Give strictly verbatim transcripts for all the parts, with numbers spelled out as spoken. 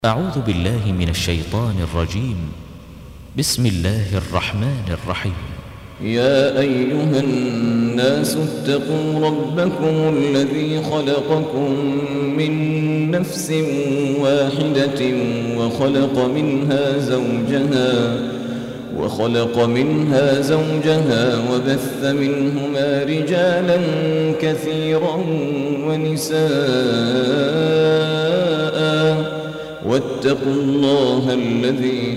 أعوذ بالله من الشيطان الرجيم. بسم الله الرحمن الرحيم. يا أيها الناس اتقوا ربكم الذي خلقكم من نفس واحدة وخلق منها زوجها وخلق منها زوجها وبث منهما رجالا كثيرا ونساء واتقوا الله الذي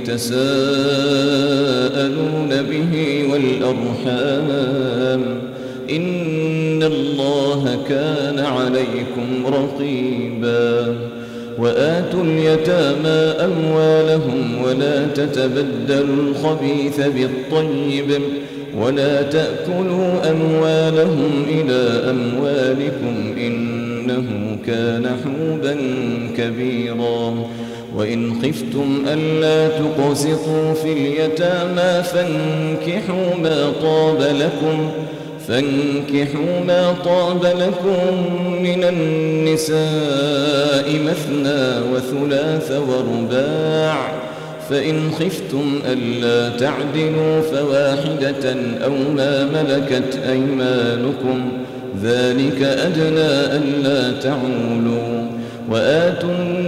تساءلون به والأرحام إن الله كان عليكم رقيبا. وآتوا اليتامى أموالهم ولا تتبدلوا الخبيث بالطيب ولا تأكلوا أموالهم إلى أموالكم إنه كان حوبا كبيرا. وإن خفتم ألا تقسطوا في اليتامى فانكحوا ما طاب لكم فانكحوا ما طاب لكم من النساء مثنى وثلاث ورباع، فإن خفتم ألا تعدلوا فواحدة أو ما ملكت أيمانكم ذلك أدنى ألا تعولوا. وآتوا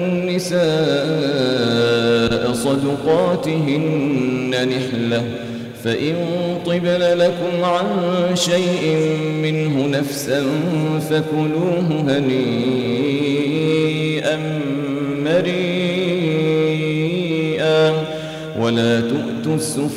النساء صدقاتهن نحلة فإن طبن لكم عن شيء منه نفسا فكلوه هنيئا مريئا. ولا تؤتوا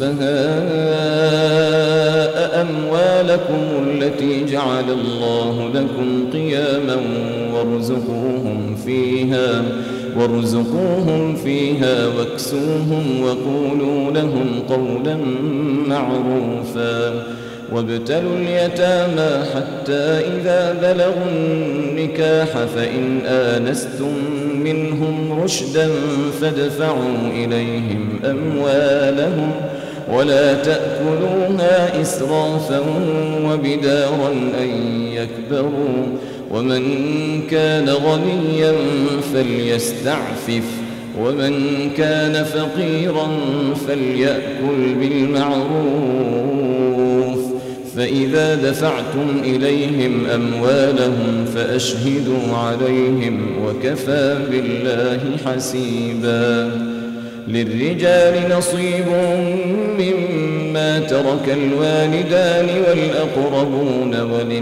السفهاء أموالكم التي جعل الله لكم قياما وارزقوهم فيها وارزقوهم فيها واكسوهم وقولوا لهم قولا معروفا. وابتلوا اليتامى حتى إذا بلغوا النكاح فإن آنستم منهم رشدا فادفعوا إليهم أموالهم ولا تأكلوها إسرافا وبدارا أن يكبروا. ومن كان غنيا فليستعفف ومن كان فقيرا فليأكل بالمعروف. فإذا دفعتم إليهم أموالهم فأشهدوا عليهم وكفى بالله حسيبا. للرجال نصيب مما ترك الوالدان والأقربون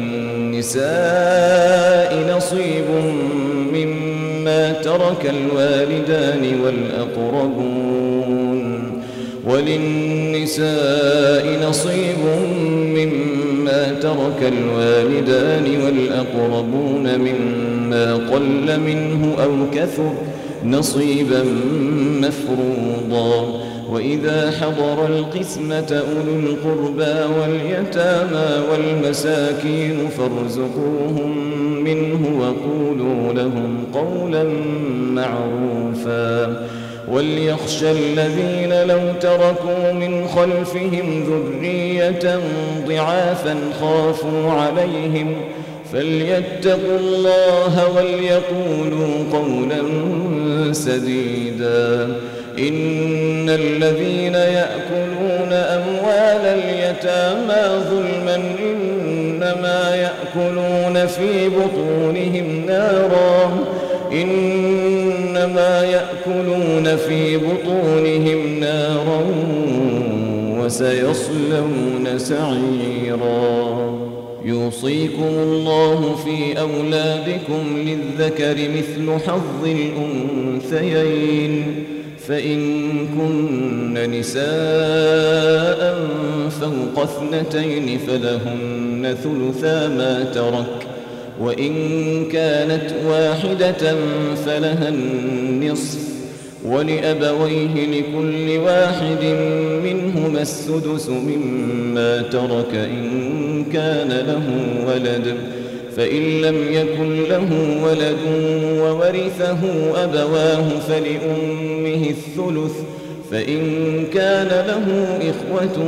وللنساء نصيب مما ترك الوالدان والأقربون وللنساء نصيب مما ترك الوالدان والأقربون مما قل منه أو كثر نصيبا مفروضا. وإذا حضر القسمة أولو القربى واليتامى والمساكين فارزقوهم منه وقولوا لهم قولا معروفا. وليخشى الذين لو تركوا من خلفهم ذرية ضعافا خافوا عليهم فليتقوا الله وليقولوا قولا سديدا. إن الذين يأكلون أموال اليتامى ظلما إنما يأكلون في بطونهم نارا إنما يأكلون في بطونهم نارا وسيصلون سعيرا. يوصيكم الله في أولادكم للذكر مثل حظ الأنثيين فإن كن نساء فوق اثنتين فلهن ثلثا ما ترك وإن كانت واحدة فلها النصف ولأبويه لكل واحد منهما السدس مما ترك إن كان له ولد فإن لم يكن له ولد وورثه أبواه فلأمه الثلث فإن كان له إخوة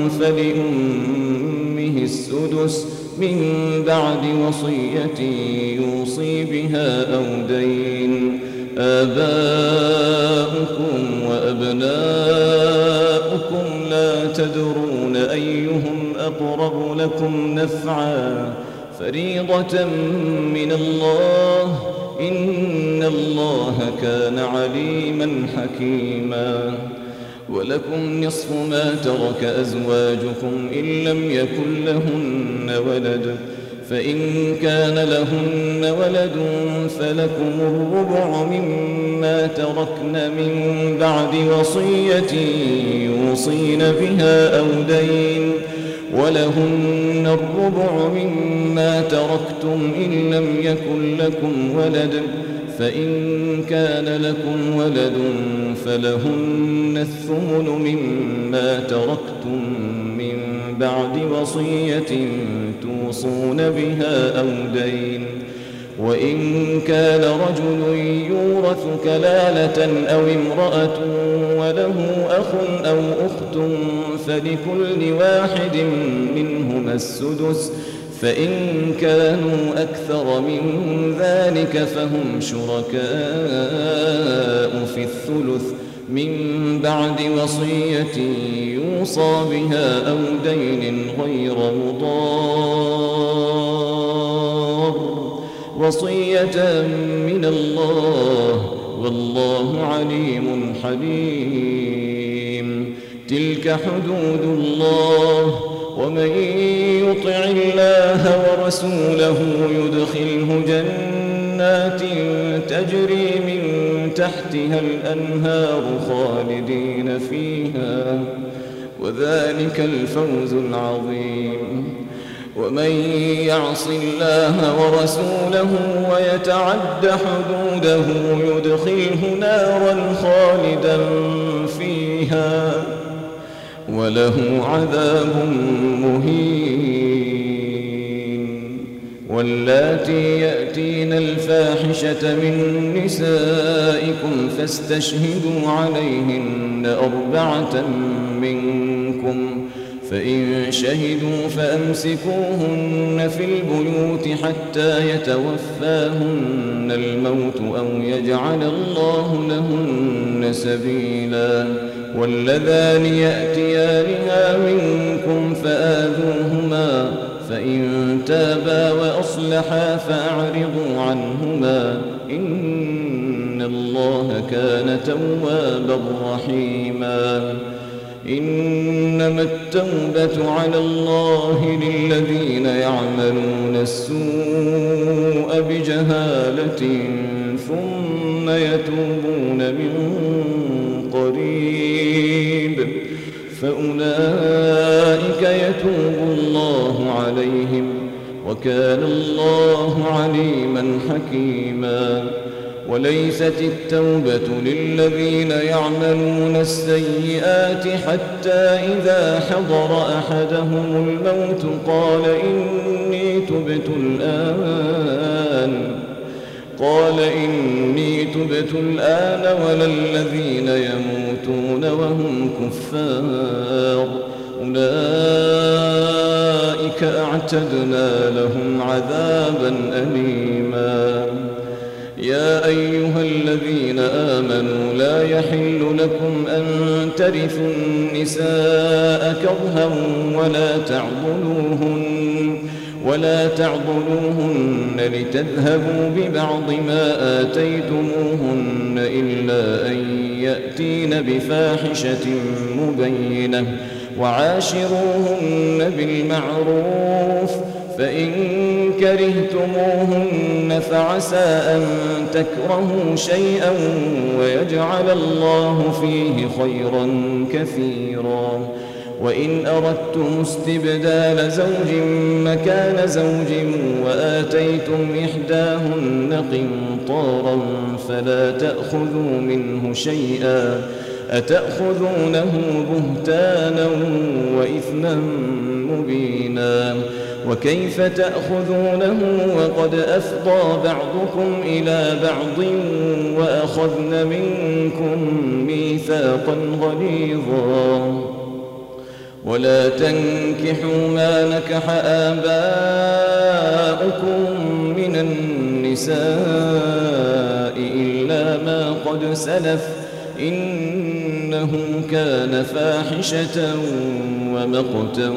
فلأمه السدس من بعد وصية يوصي بها أو دين آباؤكم وأبناؤكم لا تدرون أيهم أقرب لكم نفعا فريضة من الله إن الله كان عليما حكيما ولكم نصف ما ترك أزواجكم إن لم يكن لهن ولد فإن كان لهن ولد فلكم الربع مما تركن من بعد وصية يوصين بها أو دين ولهن الربع مما تركتم إن لم يكن لكم ولد فإن كان لكم ولد فلهن الثمن مما تركتم من بعد وصية توصون بها أو دين وإن كان رجل يورث كلالة أو امرأة وله أخ أو أخت فلكل واحد منهما السدس فإن كانوا أكثر من ذلك فهم شركاء في الثلث من بعد وصية يوصى بها أو دين غير مضار وصية من الله والله عليم حليم تلك حدود الله ومن يطع الله ورسوله يدخله جنات تجري من تحتها الأنهار خالدين فيها وذلك الفوز العظيم ومن يعص الله ورسوله ويتعد حدوده يدخله نارا خالدا فيها وله عذاب مهين واللاتي يأتين الفاحشة من نسائكم فاستشهدوا عليهن أربعة منكم فإن شهدوا فأمسكوهن في البيوت حتى يتوفاهن الموت أو يجعل الله لهن سبيلا واللذان يأتيانها منكم فآذوهما فإن تابا وأصلحا فأعرضوا عنهما إن الله كان توابا رحيما إنما التوبة على الله للذين يعملون السوء بجهالة ثم يتوبون من قريب فأولئك يتوب الله عليهم وكان الله عليما حكيما وليست التوبة للذين يعملون السيئات حتى إذا حضر أحدهم الموت قال إني تبت الآن قال إني تبت الآن ولا الذين يموتون وهم كفار أولئك أعتدنا لهم عذابا أليما يا أيها الذين آمنوا لا يحل لكم أن ترثوا النساء كرها ولا تعضلوهن ولا تعضلوهن لتذهبوا ببعض ما آتيتموهن إلا أن يأتين بفاحشة مبينة وعاشروهن بالمعروف فإن كرهتموهن فعسى أن تكرهوا شيئا ويجعل الله فيه خيرا كثيرا وإن أردتم استبدال زوج مكان زوج وآتيتم إحداهن قنطارا فلا تأخذوا منه شيئا أتأخذونه بهتانا وإثما مبينا وكيف تأخذونه وقد أفضى بعضكم إلى بعض وأخذن منكم ميثاقا غليظا ولا تنكحوا ما نكح آباؤكم من النساء النساء إلا ما قد سلف إنه كان فاحشة ومقتا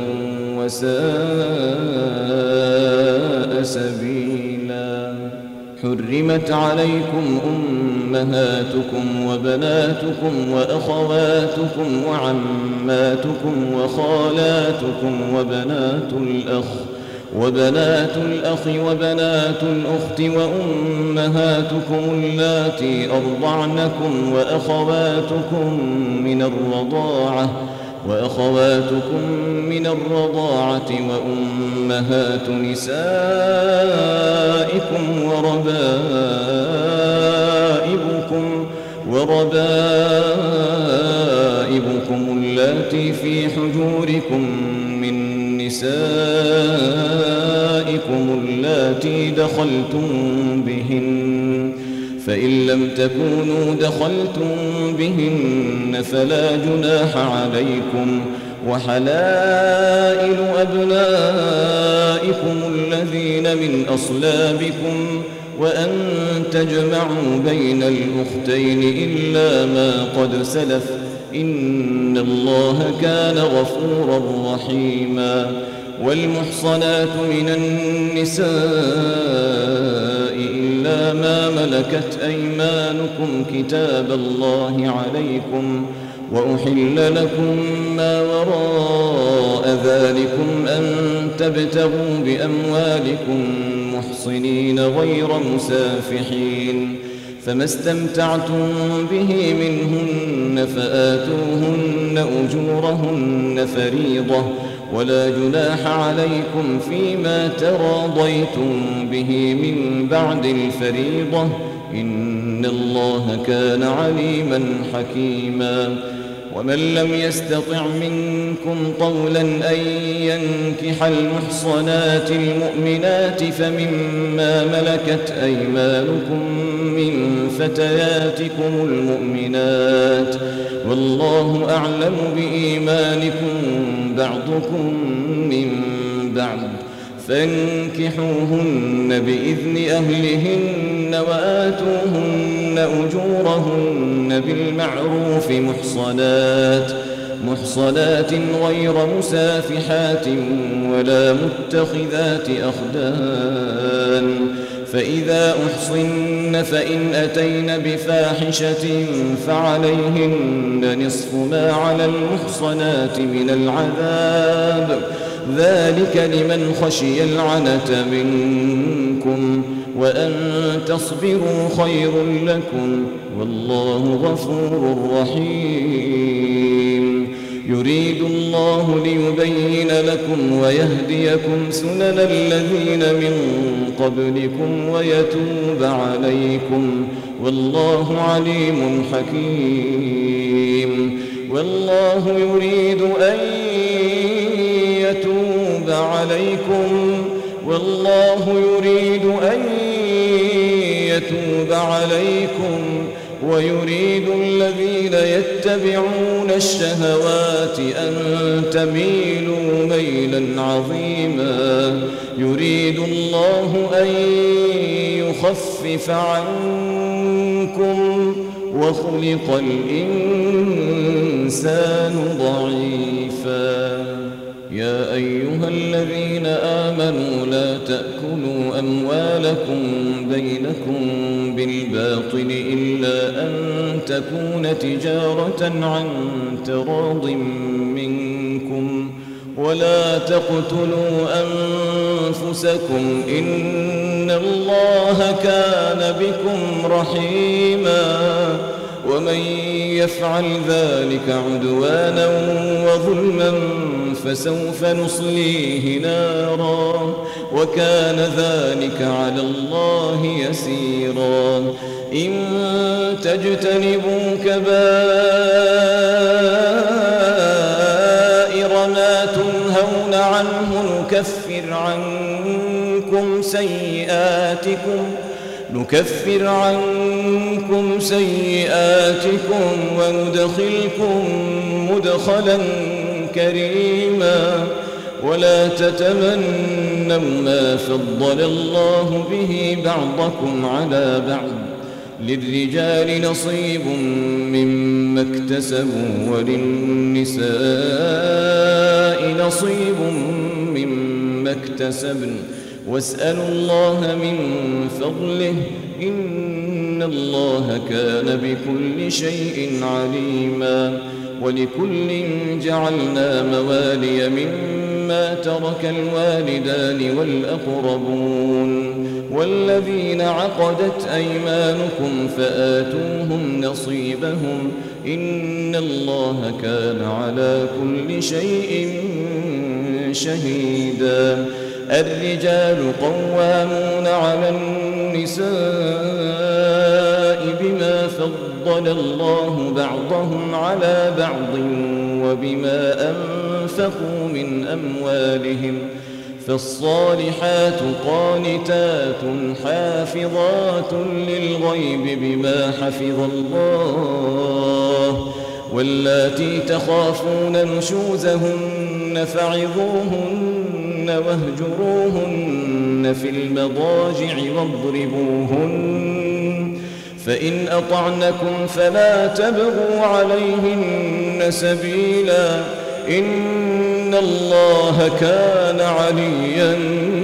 وساء سبيلا. حرمت عليكم أمهاتكم وبناتكم وأخواتكم وعماتكم وخالاتكم وبنات الأخ وبنات الأخ وبنات الأخت وأمهاتكم اللاتي أرضعنكم وأخواتكم من الرضاعة وأخواتكم من الرضاعة وأمهات نسائكم وربائبكم وربائبكم اللاتي في حجوركم من نسائكم اللاتي دخلتم بهن، فإن لم تكونوا دخلتم بهن فلا جناح عليكم، وحلائل أبنائكم الذين من أصلابكم، وأن تجمعوا بين الأختين إلا ما قد سلف إن الله كان غفورا رحيما. والمحصنات من النساء إلا ما ملكت أيمانكم كتاب الله عليكم، وأحل لكم ما وراء ذلكم أن تبتغوا بأموالكم محصنين غير مسافحين، فما استمتعتم به منهن فآتوهن أجورهن فريضة، ولا جناح عليكم فيما تراضيتم به من بعد الفريضة إن الله كان عليما حكيما. ومن لم يستطع منكم طولا أن ينكح المحصنات المؤمنات فمما ملكت أيمانكم من فتياتكم المؤمنات، والله أعلم بإيمانكم بعضكم من بعض، فانكحوهن بإذن أهلهن وآتوهن أجورهن بالمعروف محصنات محصنات غير مسافحات ولا متخذات أخدان، فإذا أحصن فإن أتين بفاحشة فعليهن نصف ما على المحصنات من العذاب، ذلك لمن خشي العنة منكم، وأن تصبروا خير لكم والله غفور رحيم. يريد الله ليبين لكم ويهديكم سنن الذين من قبلكم ويتوب عليكم، والله عليم حكيم. والله يريد أن يتوب عليكم والله يريد أن يتوب عليكم ويريد الذين يتبعون الشهوات أن تميلوا ميلا عظيما. يريد الله أن يخفف عنكم وخلق الإنسان ضعيفا. يا أيها الذين آمنوا لا تأكلوا أموالكم بينكم بالباطل إلا أن تكون تجارة عن تراض منكم، ولا تقتلوا أنفسكم إن الله كان بكم رحيما، ومن يفعل ذلك عدوانا وظلما فسوف نصليه نارا وكان ذلك على الله يسيرا. إن تجتنبوا كبائر ما تنهون عنه نكفر عنكم سيئاتكم نكفر عنكم سيئاتكم وندخلكم مدخلا كريما. ولا تتمنوا ما فضل الله به بعضكم على بعض للرجال نصيب مما اكتسبوا وللنساء نصيب مما اكتسبن واسألوا الله من فضله إن الله كان بكل شيء عليما. ولكل جعلنا موالي مما ترك الوالدان والأقربون والذين عقدت أيمانكم فآتوهم نصيبهم إن الله كان على كل شيء شهيدا. الرجال قوامون على النساء بما فضل الله بعضهم على بعض وبما أنفقوا من أموالهم فالصالحات قانتات حافظات للغيب بما حفظ الله واللاتي تخافون نشوزهن فعظوهن واهجروهن في المضاجع واضربوهن فإن أطعنكم فلا تبغوا عليهن سبيلا إن الله كان عليا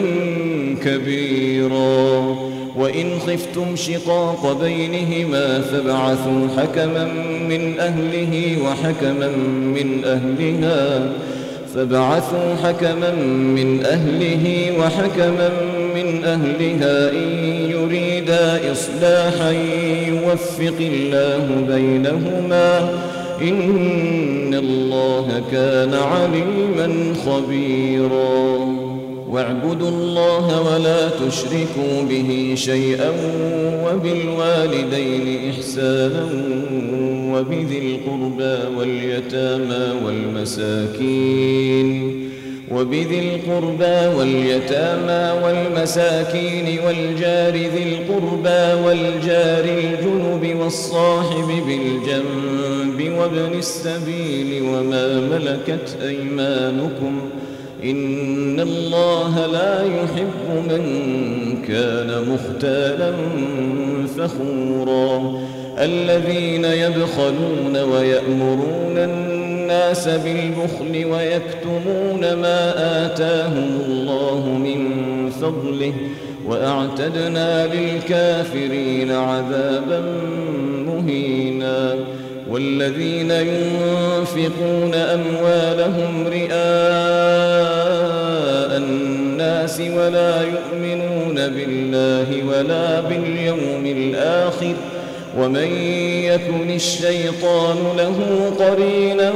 كبيرا. وإن خفتم شقاق بينهما فابعثوا حكما من أهله وحكما من أهلها فابعثوا حكما من أهله وحكما من أهلها إن يريدا إصلاحا يوفق الله بينهما إن الله كان عليما خبيرا. واعبدوا الله ولا تشركوا به شيئا وبالوالدين إحسانا وبذي القربى واليتامى والمساكين وبذي القربى واليتامى والمساكين والجار ذي القربى والجار الجنب والصاحب بالجنب وابن السبيل وما ملكت أيمانكم إن الله لا يحب من كان مختالا فخورا. الذين يبخلون ويأمرون الناس بالبخل ويكتمون ما آتاهم الله من فضله وأعتدنا للكافرين عذابا مهينا. والذين ينفقون أموالهم رئاء الناس ولا يؤمنون بالله ولا باليوم الآخر ومن يكن الشيطان له قرينا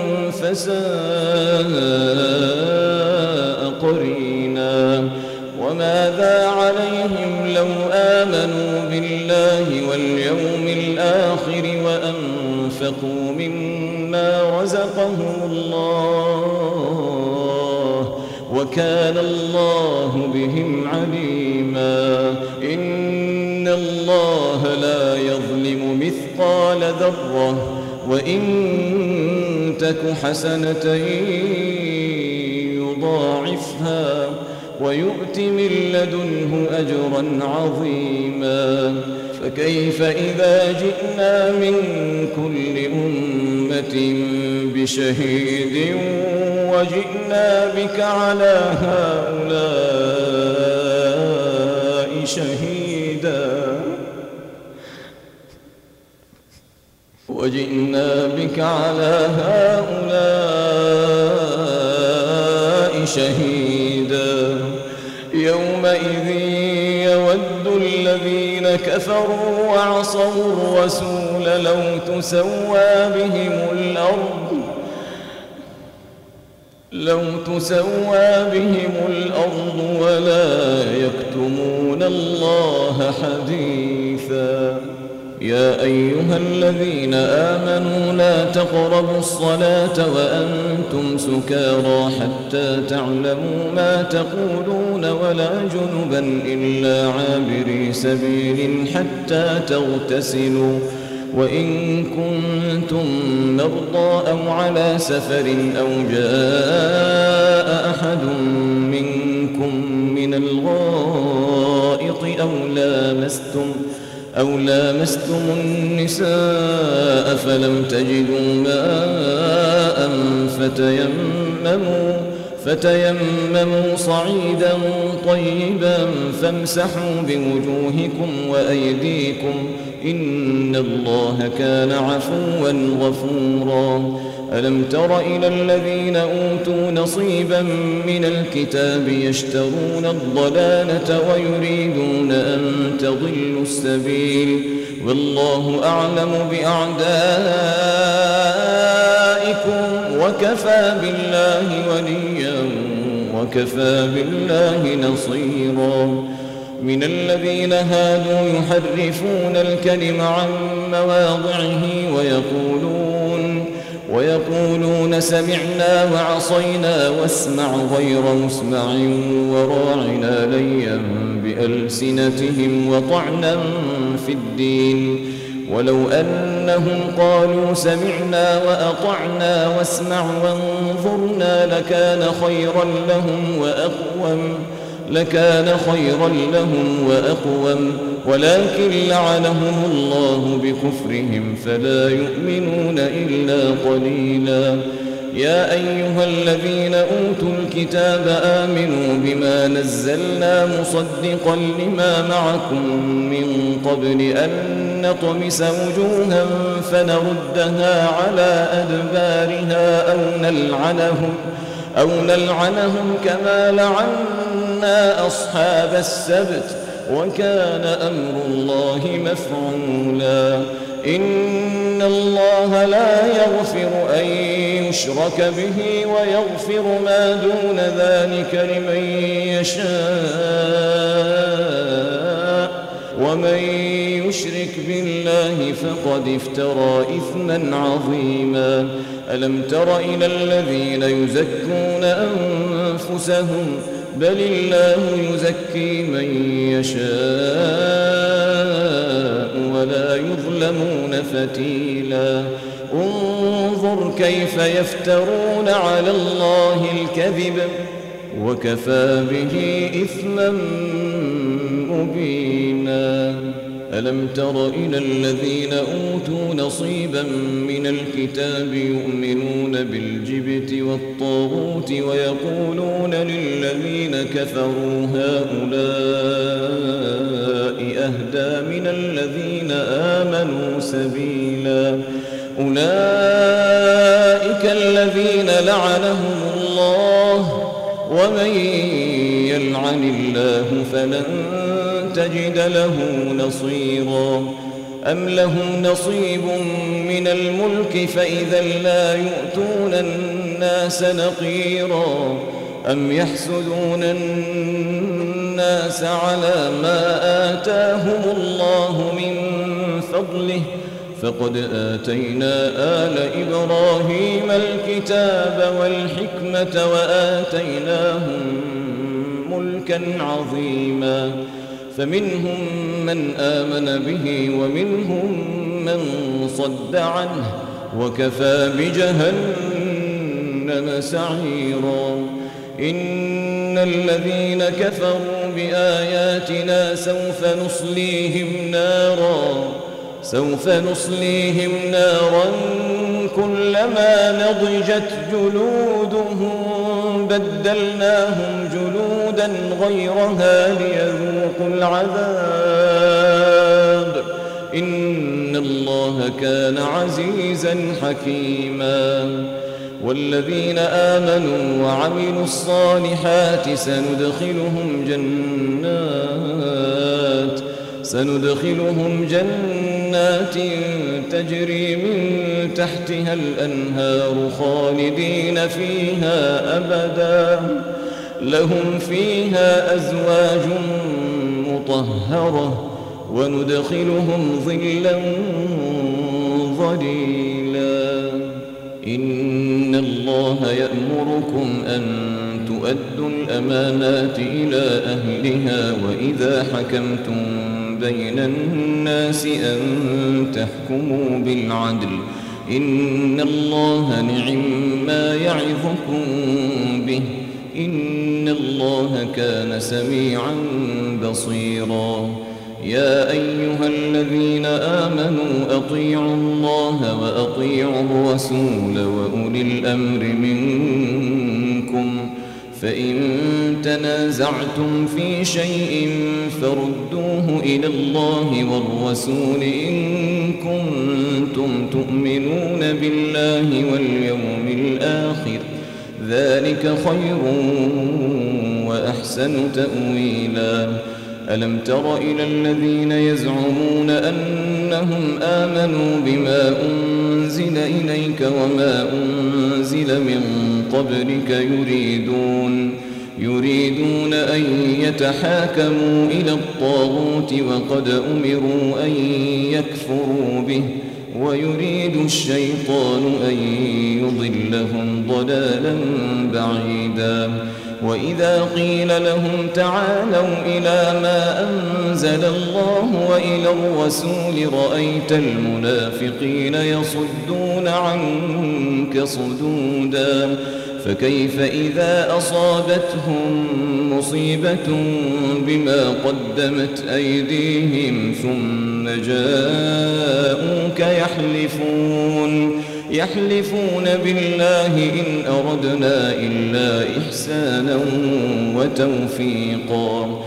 فساء قرينا. وماذا عليهم لو آمنوا بالله واليوم الآخر وأنفقوا مما رزقهم الله وكان الله بهم عليما. إن الله لا يظلم مثقال ذرة وإن تك حسنة يضاعفها ويؤت من لدنه أجرا عظيما. فكيف إذا جئنا من كل أمة بشهيد وجئنا بك على هؤلاء شهيدا وجئنا بك على هؤلاء شهيدا. يومئذ يود الذين كفروا وعصوا الرسول لو تسوى بهم الأرض لو تسوى بهم الأرض ولا يكتمون الله حديثا. يا أيها الذين آمنوا لا تقربوا الصلاة وأنتم سكارى حتى تعلموا ما تقولون ولا جنبا إلا عابري سبيل حتى تغتسلوا وإن كنتم مرضى أو على سفر أو جاء أحد منكم من الغائط أو لامستم أو لامستم النساء فلم تجدوا ماء فتيمموا فتيمموا صعيدا طيبا فامسحوا بوجوهكم وأيديكم إن الله كان عفوا غفورا. ألم تر إلى الذين أوتوا نصيبا من الكتاب يشترون الضلالة ويريدون أن تضلوا السبيل والله أعلم بأعدائكم وكفى بالله وليا وكفى بالله نصيرا. من الذين هادوا يحرفون الكلم عن مواضعه ويقولون ويقولون سمعنا وعصينا واسمع غير مسمع وراعنا ليا بألسنتهم وطعنا في الدين ولو أنهم قالوا سمعنا وأطعنا واسمع وانظرنا لكان خيرا لهم وأقوم لكان خيرا لهم وأقوم ولكن لعنهم الله بكفرهم فلا يؤمنون إلا قليلا. يا أيها الذين أوتوا الكتاب آمنوا بما نزلنا مصدقا لما معكم من قبل أن نطمس وجوها فنردها على أدبارها أو نلعنهم أو نلعنهم كما لعنا أصحاب السبت وكان أمر الله مفعولا. إن الله لا يغفر أن يشرك به ويغفر ما دون ذلك لمن يشاء ومن يشرك بالله فقد افترى إثما عظيما. ألم تر إلى الذين يزكون أنفسهم بل الله يزكي من يشاء ولا يظلمون فتيلا. انظر كيف يفترون على الله الكذب وكفى به إثما مبينا. ألم تر إلى الذين أوتوا نصيبا من الكتاب يؤمنون بالجبت والطاغوت ويقولون للذين كفروا هؤلاء أهدى من الذين آمنوا سبيلا. أولئك الذين لعنهم الله ومن يلعن الله فلن تجد له نصيرا. أم لهم نصيب من الملك فإذا لا يؤتون الناس نقيرا أم يحسدون الناس على ما آتاهم الله من فضله فقد آتينا آل إبراهيم الكتاب والحكمة وآتيناهم ملكا عظيما. فمنهم من آمن به ومنهم من صد عنه وكفى بجهنم سعيرا. إن الذين كفروا بآياتنا سوف نصليهم نارا سوف نصليهم نارا كلما نضجت جلودهم بدلناهم جلودا غيرها ليذوقوا العذاب إن الله كان عزيزا حكيما. والذين آمنوا وعملوا الصالحات سندخلهم جنات سندخلهم جنات تجري من تحتها الأنهار خالدين فيها أبدا لهم فيها أزواج مطهرة وندخلهم ظلا ظليلا. إن الله يأمركم أن تؤدوا الأمانات إلى أهلها وإذا حكمتم بين الناس أن تحكموا بالعدل إن الله نعم ما يعظكم به إن الله كان سميعا بصيرا يا أيها الذين آمنوا أطيعوا الله وأطيعوا الرسول وأولي الأمر منكم فإن تنازعتم في شيء فردوه إلى الله والرسول إن كنتم تؤمنون بالله واليوم الآخر ذلك خير وأحسن تأويلا ألم تر إلى الذين يزعمون أنهم آمنوا بما أنزل إليك وما أنزل من قبلك يريدون يريدون أن يتحاكموا إلى الطاغوت وقد أمروا أن يكفروا به ويريد الشيطان أن يضلهم ضلالا بعيدا وإذا قيل لهم تعالوا إلى ما أنزل الله وإلى الرسول رأيت المنافقين يصدون عنك صدودا فكيف إذا أصابتهم مصيبة بما قدمت أيديهم ثم جاءوك يحلفون يحلفون بالله إن أردنا إلا إحسانا وتوفيقا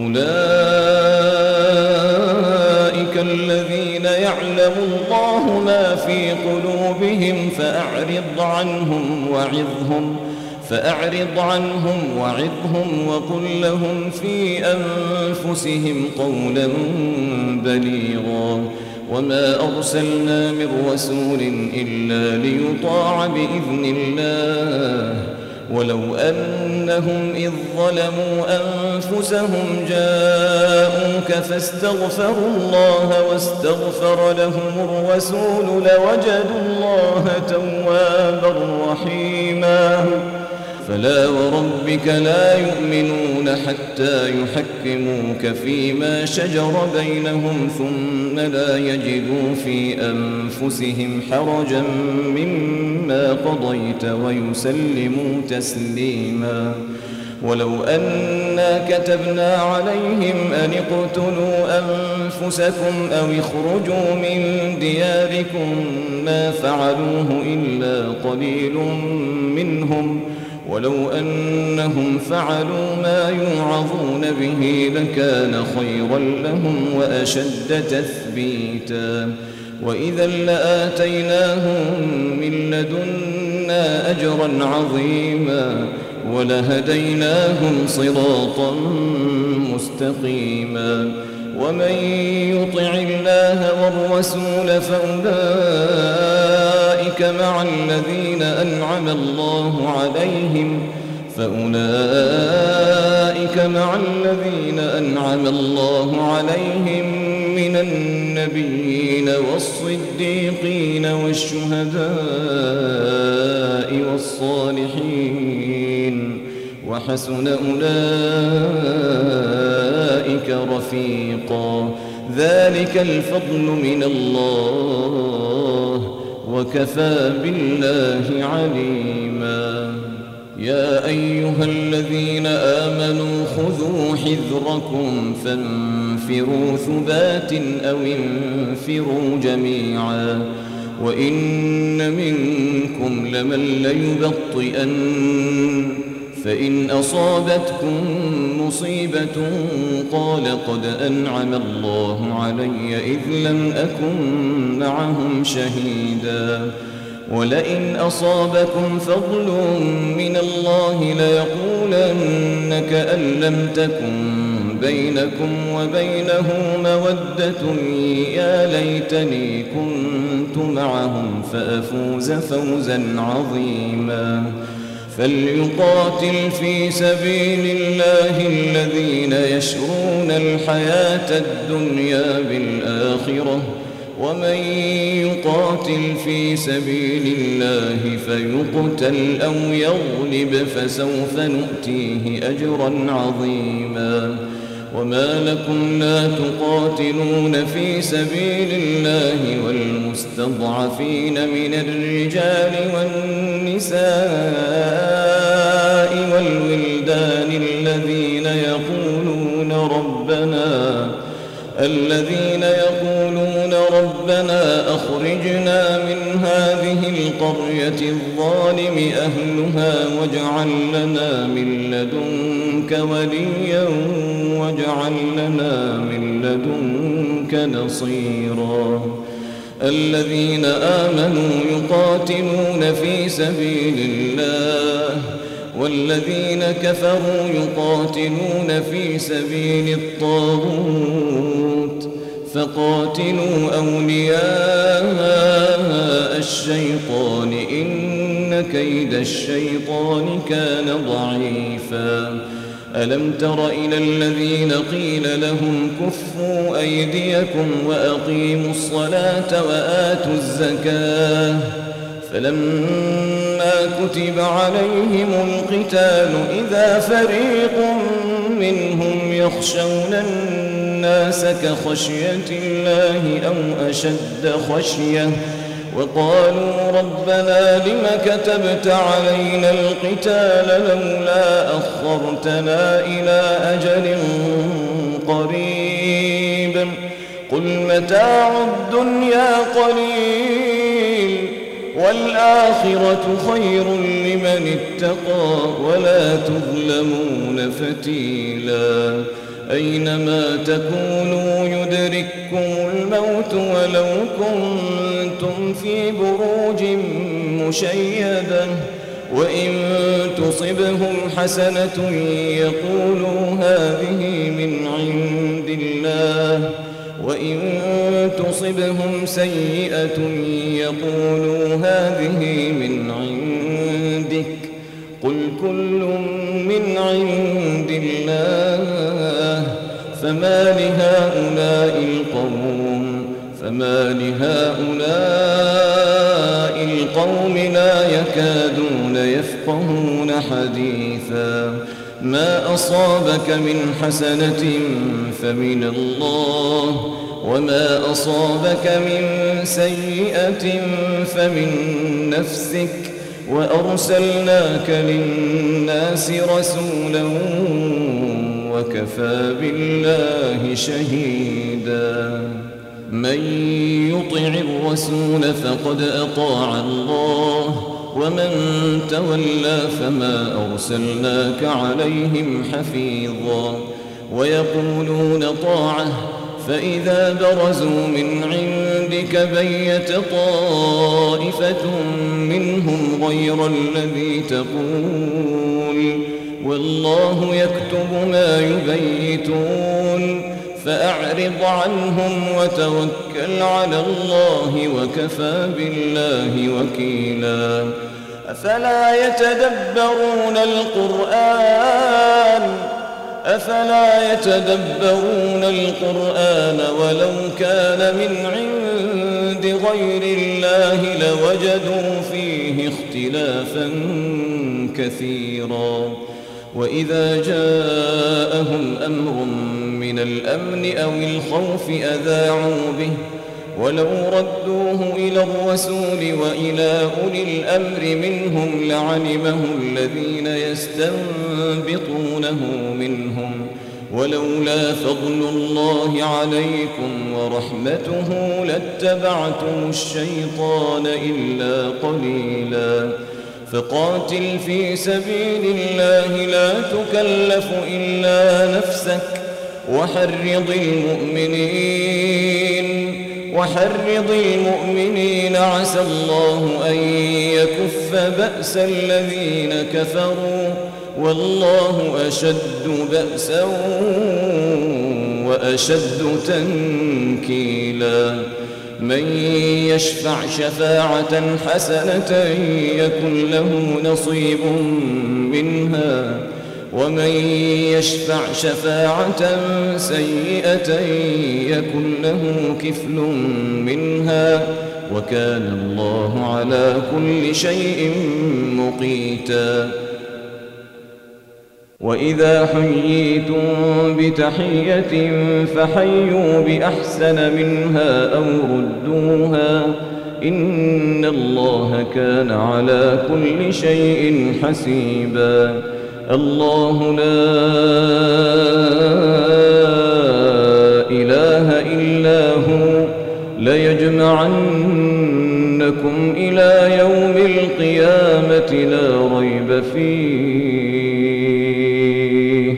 أولئك الذين يعلم الله ما في قلوبهم فأعرض عنهم وعظهم فأعرض عنهم وعظهم وقل لهم في أنفسهم قولا بليغا وما أرسلنا من رسول إلا ليطاع بإذن الله ولو أنهم إذ ظلموا أنفسهم جاءوك فاستغفروا الله واستغفر لهم الرسول لوجدوا الله توابا رحيما فلا وربك لا يؤمنون حتى يحكموك فيما شجر بينهم ثم لا يجدوا في أنفسهم حرجا مما قضيت ويسلموا تسليما ولو أنا كتبنا عليهم أن اقتلوا أنفسكم أو اخرجوا من دياركم ما فعلوه إلا قليل منهم ولو أنهم فعلوا ما يوعظون به لكان خيرا لهم وأشد تثبيتا وإذا لآتيناهم من لدنا أجرا عظيما ولهديناهم صراطا مستقيما ومن يطع الله والرسول فأولئك مع الذين أنعم الله عليهم فأولئك مع الذين أنعم الله عليهم من النبيين والصديقين والشهداء والصالحين وحسن أولئك رفيقا ذلك الفضل من الله وكفى بالله عليما يا أيها الذين آمنوا خذوا حذركم فانفروا ثبات أو انفروا جميعا وإن منكم لمن ليبطئن فإن أصابتكم مصيبة قال قد أنعم الله علي إذ لم أكن معهم شهيدا ولئن أصابكم فضل من الله ليقولن كأن لم تكن بينكم وبينه مودة يا ليتني كنت معهم فأفوز فوزا عظيما فليقاتل في سبيل الله الذين يشرون الحياة الدنيا بالآخرة ومن يقاتل في سبيل الله فيقتل أو يغلب فسوف نؤتيه أجرا عظيما وما لكم لا تقاتلون في سبيل الله والمستضعفين من الرجال والنساء والولدان الذين يقولون ربنا الذين يقولون ربنا أخرجنا من هذه القرية الظالم أهلها واجعل لنا من لدنك وليا واجعل لنا من لدنك نصيرا الذين آمنوا يقاتلون في سبيل الله والذين كفروا يقاتلون في سبيل الطاغوت فقاتلوا أولياء الشيطان إن كيد الشيطان كان ضعيفا ألم تر إلى الذين قيل لهم كفوا أيديكم وأقيموا الصلاة وآتوا الزكاة فلما كتب عليهم القتال إذا فريق منهم يخشون الناس كخشية الله أو أشد خشية وقالوا ربنا لم كتبت علينا القتال لولا أخرتنا إلى أجل قريب قل متاع الدنيا قليل والآخرة خير لمن اتقى ولا تظلمون فتيلا أينما تكونوا يدرككم الموت ولو كنتم في بروج مشيدة وإن تصبهم حسنة يقولوا هذه من عند الله وإن تصبهم سيئة يقولوا هذه من عندك قل كل من عند الله فما لهؤلاء القوم فما لهؤلاء القوم لا يكادون يفقهون حديثا ما أصابك من حسنة فمن الله وما أصابك من سيئة فمن نفسك وأرسلناك للناس رسولا وكفى بالله شهيدا من يطع الرسول فقد أطاع الله ومن تولى فما أرسلناك عليهم حفيظا ويقولون طاعة فإذا برزوا من عندك بيت طائفة منهم غير الذي تقول والله يكتب ما يبيتون فأعرض عنهم وتوكل على الله وكفى بالله وكيلا أفلا يتدبرون القرآن أفلا يتدبرون القرآن ولو كان من عند غير الله لوجدوا فيه اختلافا كثيرا وإذا جاءهم أمر من الأمن أو الخوف أذاعوا به ولو ردوه إلى الرسول وإلى أولي الأمر منهم لعلمه الذين يستنبطونه منهم ولولا فضل الله عليكم ورحمته لاتبعتم الشيطان إلا قليلا فقاتل في سبيل الله لا تكلف إلا نفسك وحرض المؤمنين وحرض المؤمنين عسى الله أن يكف بأس الذين كفروا والله أشد بأسا وأشد تنكيلا من يشفع شفاعة حسنة يكن له نصيب منها ومن يشفع شفاعة سيئة يكن له كفل منها وكان الله على كل شيء مقيتا وإذا حييتم بتحية فحيوا بأحسن منها أو ردوها إن الله كان على كل شيء حسيبا. الله لا إله إلا هو ليجمعنكم إلى يوم القيامة لا ريب فيه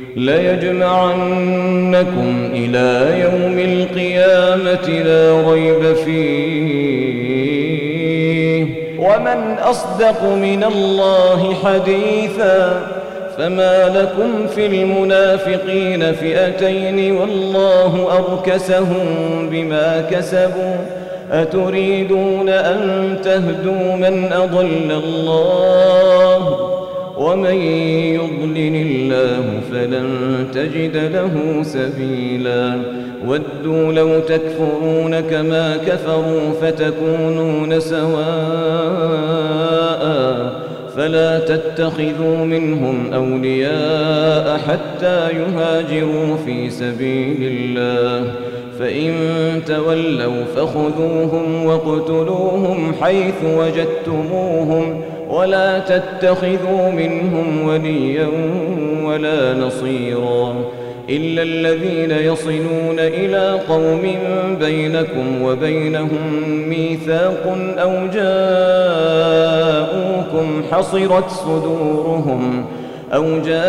ليجمعنكم إلى يوم القيامة لا ريب فيه ومن أصدق من الله حديثا. فما لكم في المنافقين فئتين والله أركسهم بما كسبوا أتريدون أن تهدوا من أضل الله ومن يضلل الله فلن تجد له سبيلا. ودوا لو تكفرون كما كفروا فتكونون سواء فلا تتخذوا منهم أولياء حتى يهاجروا في سبيل الله فإن تولوا فخذوهم واقتلوهم حيث وجدتموهم ولا تتخذوا منهم وليا ولا نصيرا إلا الذين يصلون إلى قوم بينكم وبينهم ميثاق أو جاءوكم حصرت صدورهم أو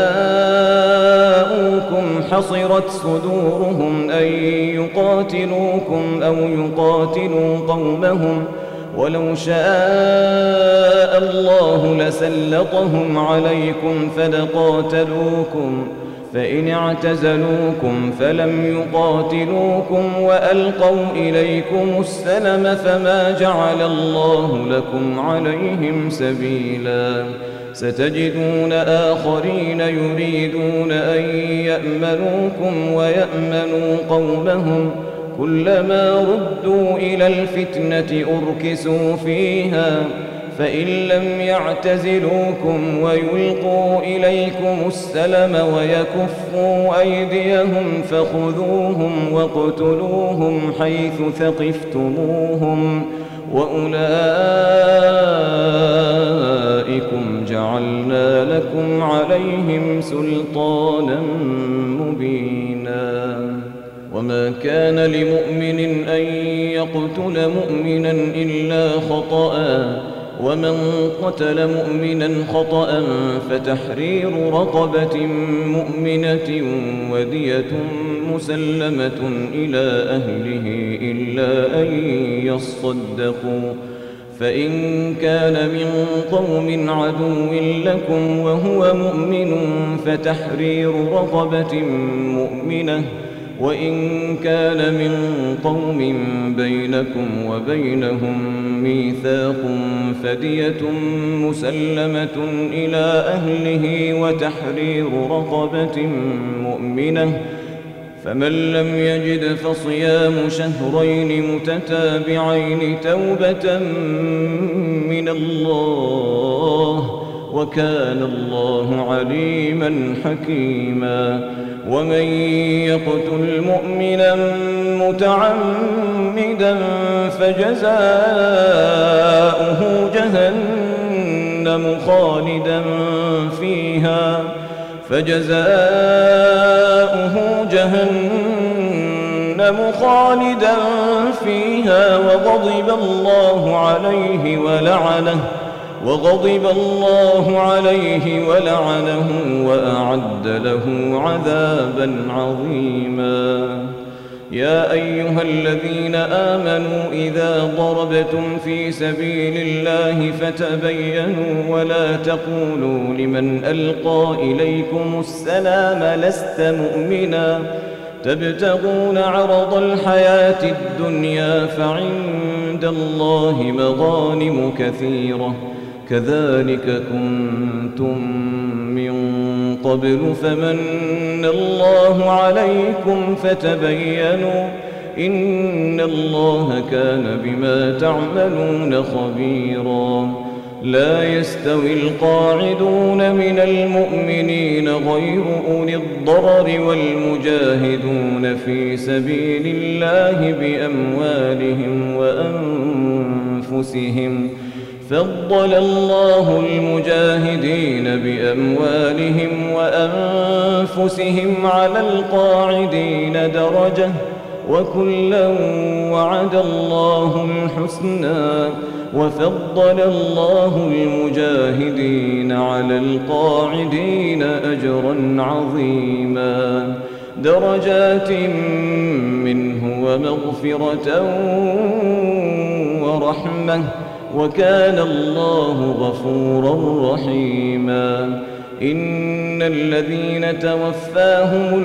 جاءوكم حصرت صدورهم أن يقاتلوكم أو يقاتلوا قومهم ولو شاء الله لسلطهم عليكم فلقاتلوكم فإن اعتزلوكم فلم يقاتلوكم وألقوا إليكم السلم فما جعل الله لكم عليهم سبيلا. ستجدون آخرين يريدون أن يأمنوكم ويأمنوا قومهم كلما ردوا إلى الفتنة أركسوا فيها فإن لم يعتزلوكم ويلقوا إليكم السلم ويكفوا أيديهم فخذوهم واقتلوهم حيث ثقفتموهم وأولئكم جعلنا لكم عليهم سلطانا مبينا. وما كان لمؤمن أن يقتل مؤمنا إلا خطأ ومن قتل مؤمنا خطأ فتحرير رقبة مؤمنة ودية مسلمة إلى أهله إلا أن يصدقوا فإن كان من قوم عدو لكم وهو مؤمن فتحرير رقبة مؤمنة وإن كان من قوم بينكم وبينهم ميثاق فدية مسلمة إلى أهله وتحرير رقبة مؤمنة فمن لم يجد فصيام شهرين متتابعين توبة من الله وكان الله عليما حكيما. ومن يقتل مؤمنا متعمدا فجزاؤه جهنم خالدا فيها فجزاؤه جهنم خالدا فيها وغضب الله عليه ولعنه وغضب الله عليه ولعنه وأعد له عذابا عظيما. يا أيها الذين آمنوا إذا ضربتم في سبيل الله فتبينوا ولا تقولوا لمن ألقى إليكم السلام لست مؤمنا تبتغون عرض الحياة الدنيا فعند الله مغانم كثيرة كذلك كنتم من قبل فمن الله عليكم فتبينوا إن الله كان بما تعملون خبيرا. لا يستوي القاعدون من المؤمنين غير أولي الضرر والمجاهدون في سبيل الله بأموالهم وأنفسهم. فضل الله المجاهدين بأموالهم وأنفسهم على القاعدين درجة، وكلا وعد الله الحسنى. وفضل الله المجاهدين على القاعدين أجرا عظيما، درجات منه ومغفرة ورحمة، وكان الله غفورا رحيما. إن الذين توفاهم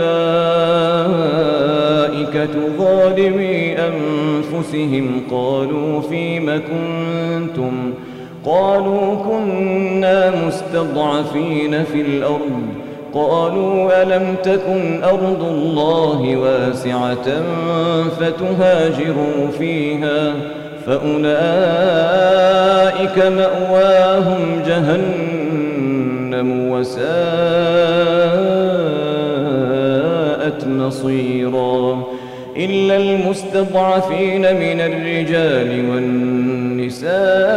الملائكة ظالمي أنفسهم قالوا فيم كنتم؟ قالوا كنا مستضعفين في الأرض. قالوا ألم تكن أرض الله واسعة فتهاجروا فيها؟ فأولئك مأواهم جهنم وساءت مصيرا. إلا المستضعفين من الرجال والنساء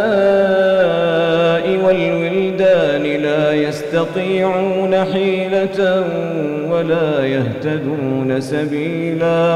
والولدان لا يستطيعون حيلة ولا يهتدون سبيلا،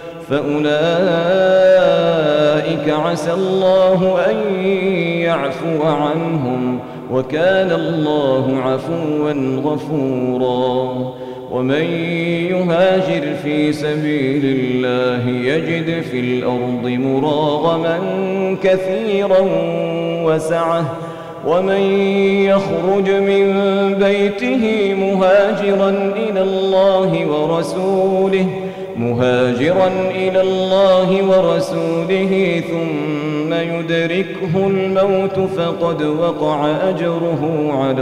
فأولئك عسى الله أن يعفو عنهم، وكان الله عفوا غفورا. ومن يهاجر في سبيل الله يجد في الأرض مراغما كثيرا وسعة، ومن يخرج من بيته مهاجرا إلى الله ورسوله مهاجرا إلى الله ورسوله ثم يدركه الموت فقد وقع أجره على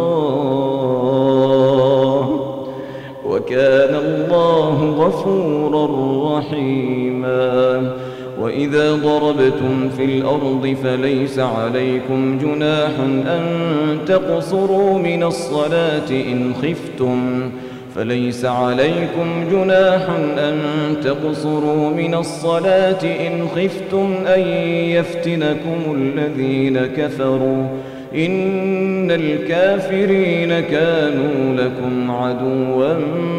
الله، وكان الله غفورا رحيما. وإذا ضربتم في الأرض فليس عليكم جناح أن تقصروا من الصلاة إن خفتم فليس عليكم جناح أن تقصروا من الصلاة إن خفتم أن يفتنكم الذين كفروا، إن الكافرين كانوا لكم عدوا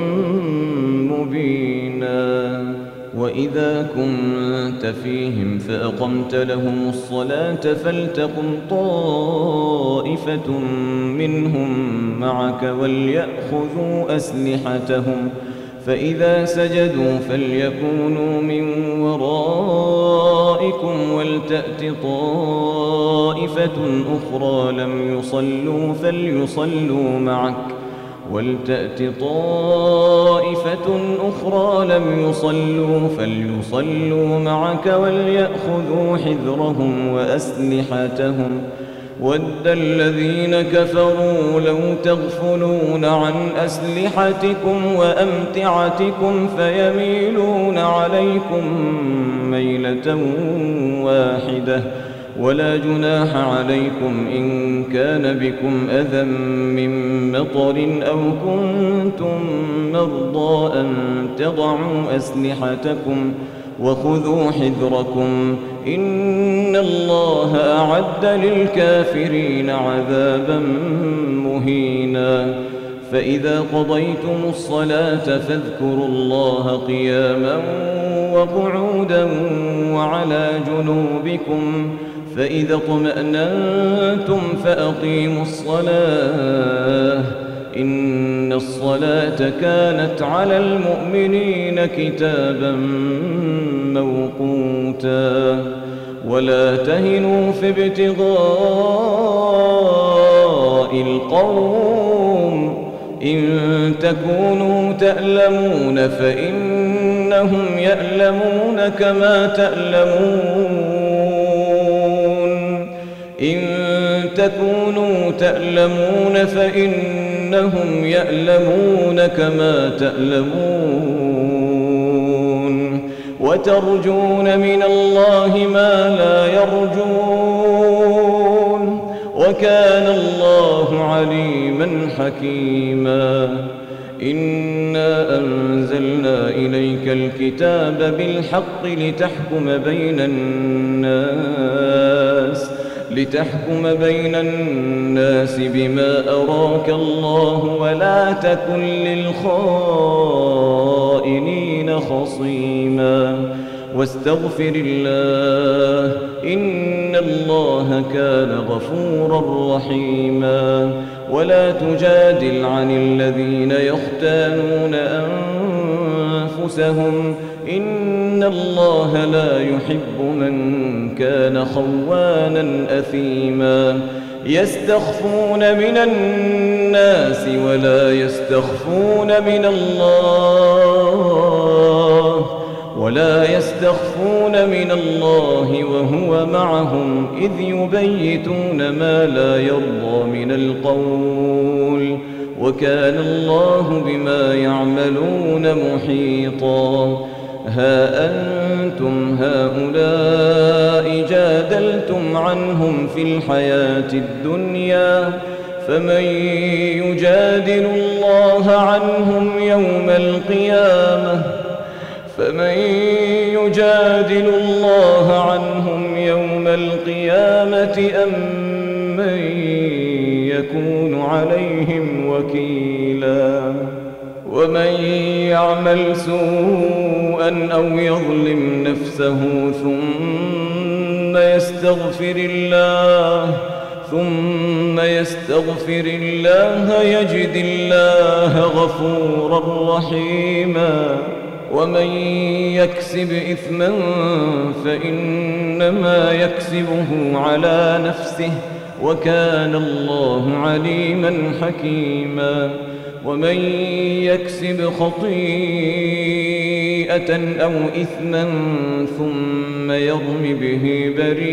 مبينا. وإذا كنت فيهم فأقمت لهم الصلاة فلتقم طائفة منهم معك وليأخذوا أسلحتهم، فإذا سجدوا فليكونوا من ورائكم ولتأت طائفة أخرى لم يصلوا فليصلوا معك ولتأت طائفة أخرى لم يصلوا فليصلوا معك وليأخذوا حذرهم وأسلحتهم. ود الذين كفروا لو تغفلون عن أسلحتكم وأمتعتكم فيميلون عليكم ميلة واحدة، ولا جناح عليكم إن كان بكم أذى من مطر أو كنتم مرضى أن تضعوا أسلحتكم وخذوا حذركم، إن الله أعد للكافرين عذابا مهينا. فإذا قضيتم الصلاة فاذكروا الله قياما وقعودا وعلى جنوبكم، فإذا اطمأننتم فأقيموا الصلاة، إن الصلاة كانت على المؤمنين كتابا موقوتا. ولا تهنوا في ابتغاء القوم، إن تكونوا تألمون فإنهم يألمون كما تألمون إن تكونوا تألمون فإنهم يألمون كما تألمون، وترجون من الله ما لا يرجون، وكان الله عليما حكيما. إنا أنزلنا إليك الكتاب بالحق لتحكم بين الناس لتحكم بين الناس بما أراك الله ولا تكن للخائنين خصيما. واستغفر الله إن الله كان غفورا رحيما. ولا تجادل عن الذين يختانون أنفسهم إن الله لا يحب من كان خوانا أثيما. يستخفون من الناس ولا يستخفون من الله ولا يستخفون من الله وهو معهم إذ يبيتون ما لا يرضى من القول وكان الله بما يعملون محيطا. ها أنتم هؤلاء جادلتم عنهم في الحياة الدنيا فمن يجادل الله عنهم يوم القيامة فمن يجادل الله عنهم يوم القيامة أم من يكون عليهم وكيلا. ومن يعمل سوءا أو يظلم نفسه ثم يستغفر الله ثم يستغفر الله يجد الله غفورا رحيما. ومن يكسب إثما فإنما يكسبه على نفسه وكان الله عليما حكيما. ومن يكسب خطيئة أو إثما ثم يرم به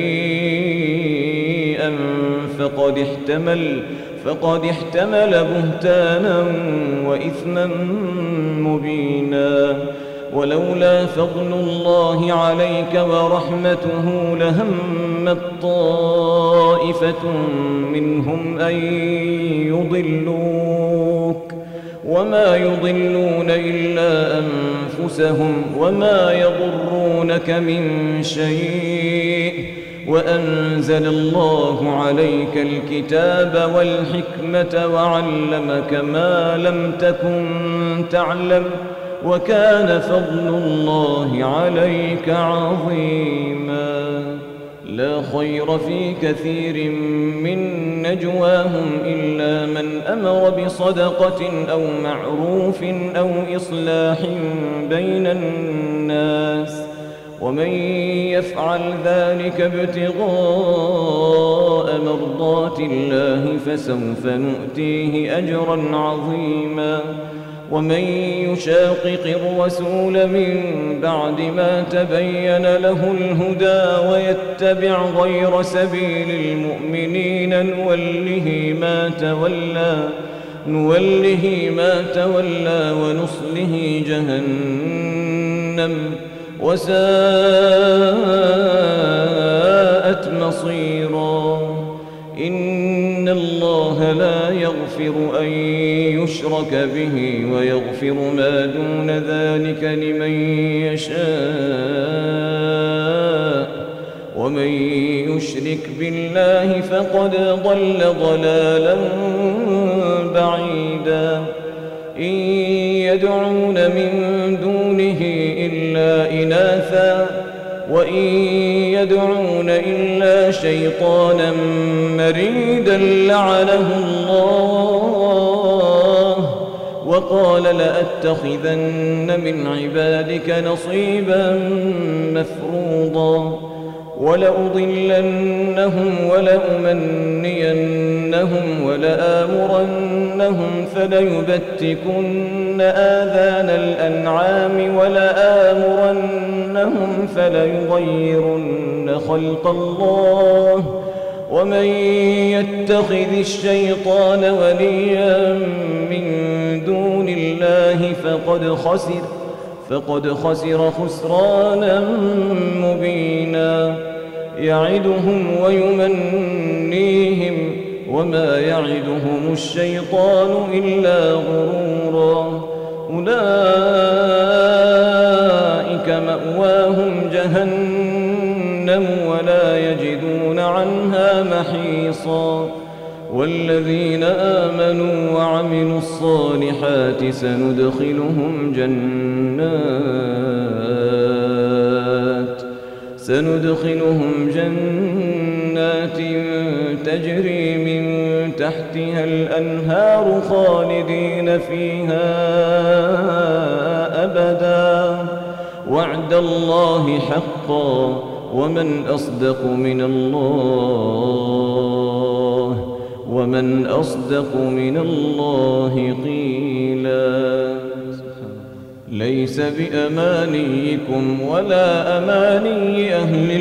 بريئا فقد احتمل فقد احتمل بهتانا وإثما مبينا. ولولا فضل الله عليك ورحمته لهمت طائفة منهم أن يضلوك وما يضلون إلا أنفسهم وما يضرونك من شيء. وأنزل الله عليك الكتاب والحكمة وعلمك ما لم تكن تعلم وكان فضل الله عليك عظيما. لا خير في كثير من نجواهم إلا من أمر بصدقة أو معروف أو إصلاح بين الناس ومن يفعل ذلك ابتغاء مرضات الله فسوف نؤتيه أجرا عظيما. ومن يشاقق الرسول من بعد ما تبين له الهدى ويتبع غير سبيل المؤمنين نوله ما تولى نوله ما تولى ونصله جهنم وساءت مصيرا. إن الله لا يغفر أن يشرك به ويغفر ما دون ذلك لمن يشاء ومن يشرك بالله فقد ضل ضلالا بعيدا. إن يدعون من دونه إلا إناثا وإن يدعون إلا شيطانا مريدا لعنه الله وقال لأتخذن من عبادك نصيبا مفروضا ولأضلنهم ولأمنينهم ولآمرنهم فليبتكن آذان الأنعام ولآمرنهم فليغيرن خلق الله ومن يتخذ الشيطان وليا من دون الله فقد خسر فقد خسر خسرانا مبينا. يعدهم ويمنيهم وما يعدهم الشيطان إلا غرورا أولئك مأواهم جهنم ولا يجدون عنها محيصا والذين آمنوا وعملوا الصالحات سندخلهم جنات سندخلهم جنات تجري من تحتها الأنهار خالدين فيها أبدا وعد الله حقا ومن أصدق من الله ومن أصدق من الله قيلا ليس بأمانيكم ولا أماني أهل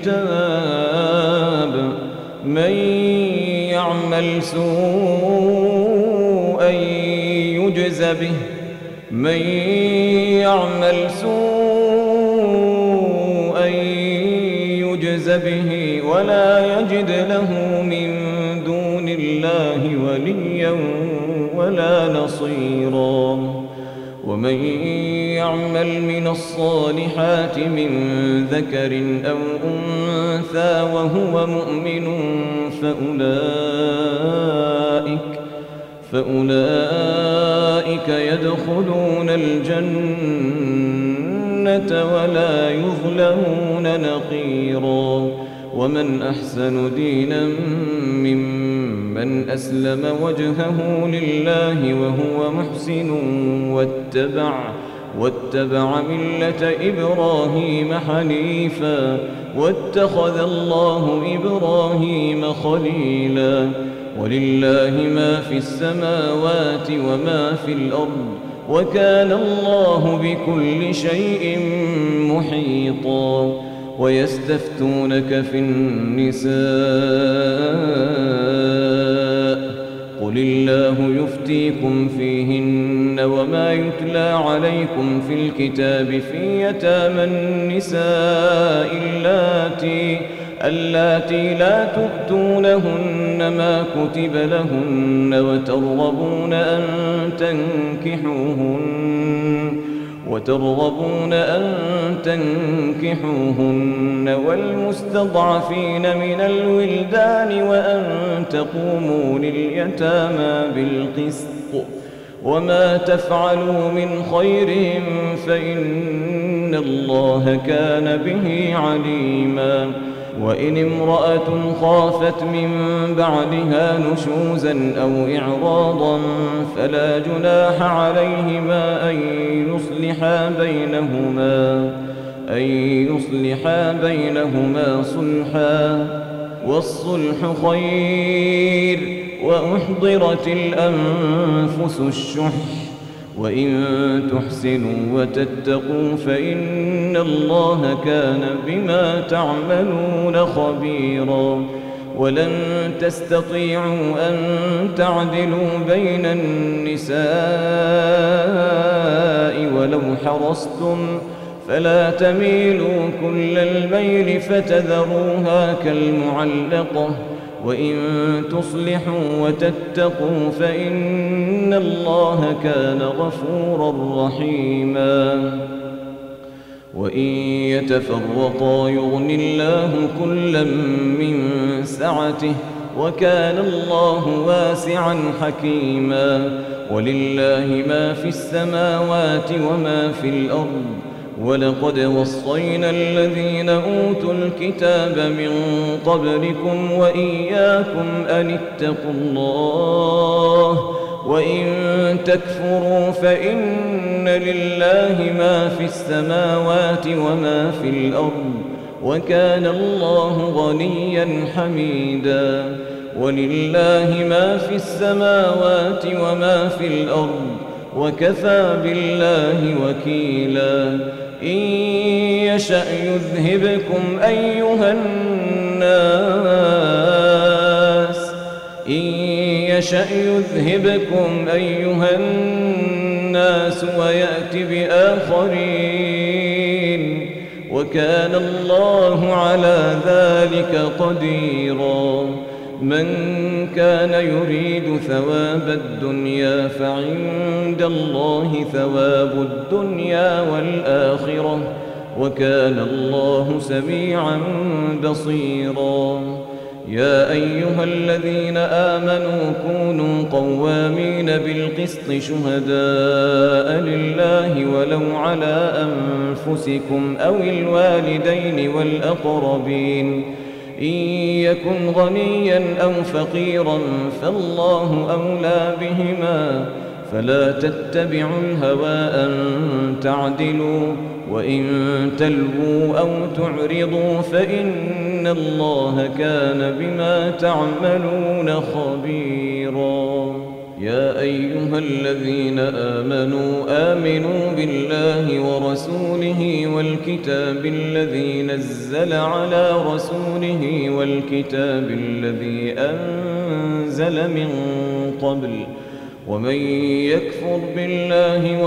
الكتاب من يعمل سوءا يجز به من يعمل سوءا يجز به ولا يجد له من دون الله وليا ولا نصيرا ومن يعمل من الصالحات من ذكر أو أنثى وهو مؤمن فأولئك فأولئك يدخلون الجنة ولا يظلمون نقيرا ومن أحسن دينا ممن أسلم وجهه لله وهو محسن واتبع واتبع ملة إبراهيم حنيفا واتخذ الله إبراهيم خليلا ولله ما في السماوات وما في الأرض وكان الله بكل شيء محيطا ويستفتونك في النساء قل الله يفتيكم فيهن وما يتلى عليكم في الكتاب في يتامى النساء اللاتي اللاتي لا تؤتونهن ما كتب لهن وترغبون أن تنكحوهن وترغبون أن تنكحوهن والمستضعفين من الولدان وأن تقوموا لليتامى بالقسط وما تفعلوا من خير فإن الله كان به عليما وإن امرأة خافت من بعدها نشوزا أو إعراضا فلا جناح عليهما أن يصلحا بينهما أن يصلحا بينهما صلحا والصلح خير وأحضرت الأنفس الشح وإن تحسنوا وتتقوا فإن الله كان بما تعملون خبيرا ولن تستطيعوا أن تعدلوا بين النساء ولو حرصتم فلا تميلوا كل الميل فتذروها كالمعلقة وإن تصلحوا وتتقوا فإن الله كان غفورا رحيما وإن يتفرقا يغن الله كلا من سعته وكان الله واسعا حكيما ولله ما في السماوات وما في الأرض ولقد وصينا الذين أوتوا الكتاب من قبلكم وإياكم أن اتقوا الله وإن تكفروا فإن لله ما في السماوات وما في الأرض وكان الله غنيا حميدا ولله ما في السماوات وما في الأرض وكفى بالله وكيلا إن يشأ يذهبكم أيها الناس إن يشأ يذهبكم أيها الناس ويأت بآخرين وكان الله على ذلك قديرا من كان يريد ثواب الدنيا فعند الله ثواب الدنيا والآخرة وكان الله سميعا بصيرا. يا أيها الذين آمنوا كونوا قوامين بالقسط شهداء لله ولو على أنفسكم أو الوالدين والأقربين إن يكن غنيا أو فقيرا فالله أولى بهما فلا تتبعوا الهوى أن تعدلوا وإن تلووا أو تعرضوا فإن الله كان بما تعملون خبيرا. يا أيها الذين آمنوا آمنوا بالله ورسوله والكتاب الذي نزل على رسوله والكتاب الذي أنزل من قبل ومن يكفر بالله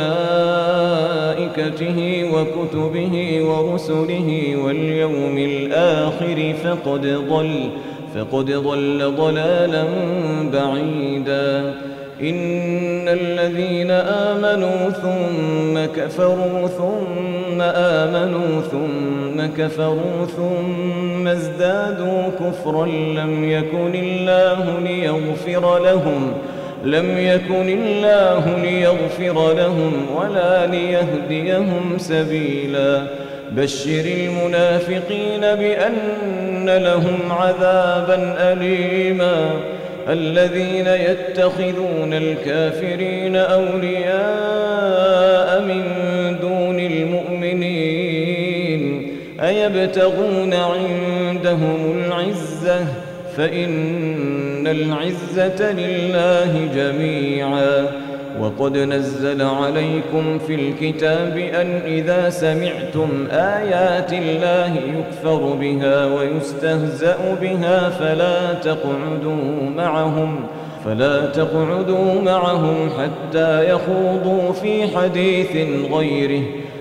وملائكته وكتبه ورسله واليوم الآخر فقد ضل فقد ضل ضلالا بعيدا. إن الذين آمنوا ثم كفروا ثم آمنوا ثم كفروا ثم ازدادوا كفرا لم يكن الله ليغفر لهم لم يكن الله ليغفر لهم ولا ليهديهم سبيلا. بشر المنافقين بأن لهم عذابا أليما. الذين يتخذون الكافرين أولياء من دون المؤمنين أيبتغون عندهم العزة فإن العزة لله جميعا. وقد نزل عليكم في الكتاب أن إذا سمعتم آيات الله يكفر بها ويستهزأ بها فلا تقعدوا معهم فلا تقعدوا معهم حتى يخوضوا في حديث غيره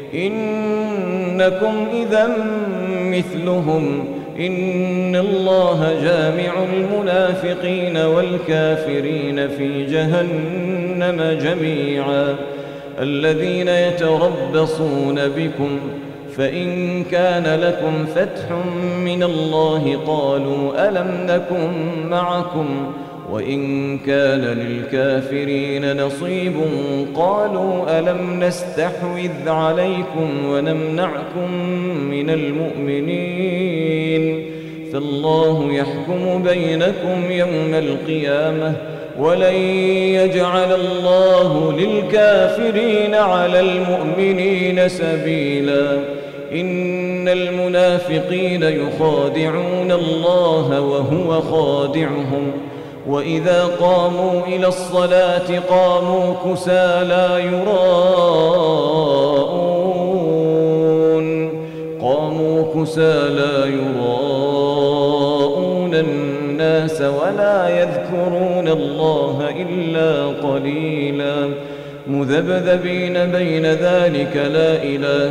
إنكم إذا مثلهم إن الله جامع المنافقين والكافرين في جهنم جميعا. الذين يتربصون بكم فإن كان لكم فتح من الله قالوا ألم نكن معكم وإن كان للكافرين نصيب قالوا ألم نستحوذ عليكم ونمنعكم من المؤمنين فالله يحكم بينكم يوم القيامة ولن يجعل الله للكافرين على المؤمنين سبيلا. إن المنافقين يخادعون الله وهو خادعهم وإذا قاموا إلى الصلاة قاموا كسالى يراءون قاموا كسالى يراءون الناس ولا يذكرون الله إلا قليلا. مذبذبين بين ذلك لا إله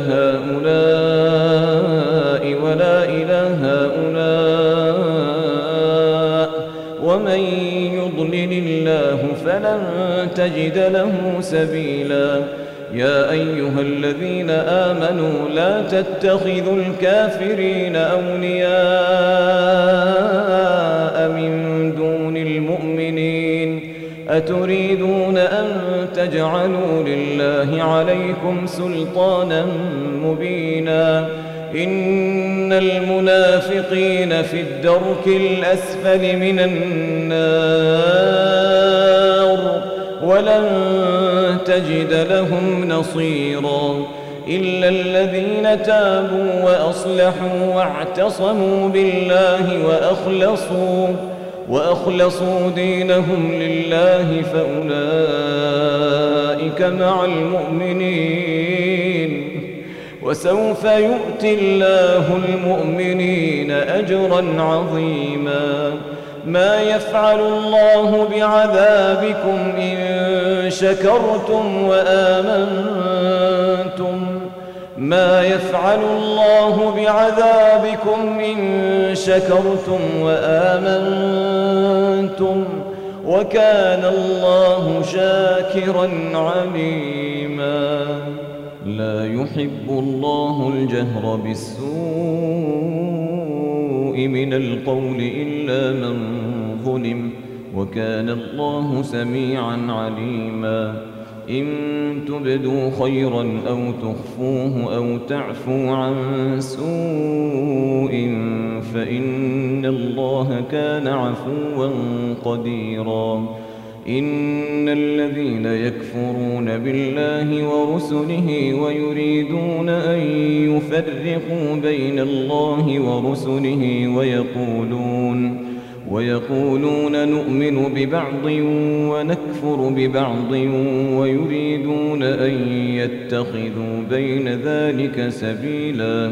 هؤلاء ولا إله هؤلاء ومن يضلل الله فلن تجد له سبيلا. يا أيها الذين آمنوا لا تتخذوا الكافرين أولياء من دون المؤمنين أتريدون أن تجعلوا لله عليكم سلطانا مبينا. إن المنافقين في الدرك الأسفل من النار ولن تجد لهم نصيرا إلا الذين تابوا وأصلحوا واعتصموا بالله وأخلصوا وأخلصوا دينهم لله فأولئك مع المؤمنين وسوف يؤتي الله المؤمنين أجرا عظيما. ما يفعل الله بعذابكم إن شكرتم وآمنتم ما يفعل الله بعذابكم إن شكرتم وآمنتم أنتم وكان الله شاكرا عليما. لا يحب الله الجهر بالسوء من القول إلا من ظلم وكان الله سميعا عليما. إن تبدوا خيرا أو تخفوه أو تعفوا عن سوء فإن الله كان عفوا قديرا. إن الذين يكفرون بالله ورسله ويريدون أن يفرقوا بين الله ورسله ويقولون ويقولون نؤمن ببعض ونكفر ببعض ويريدون أن يتخذوا بين ذلك سبيلا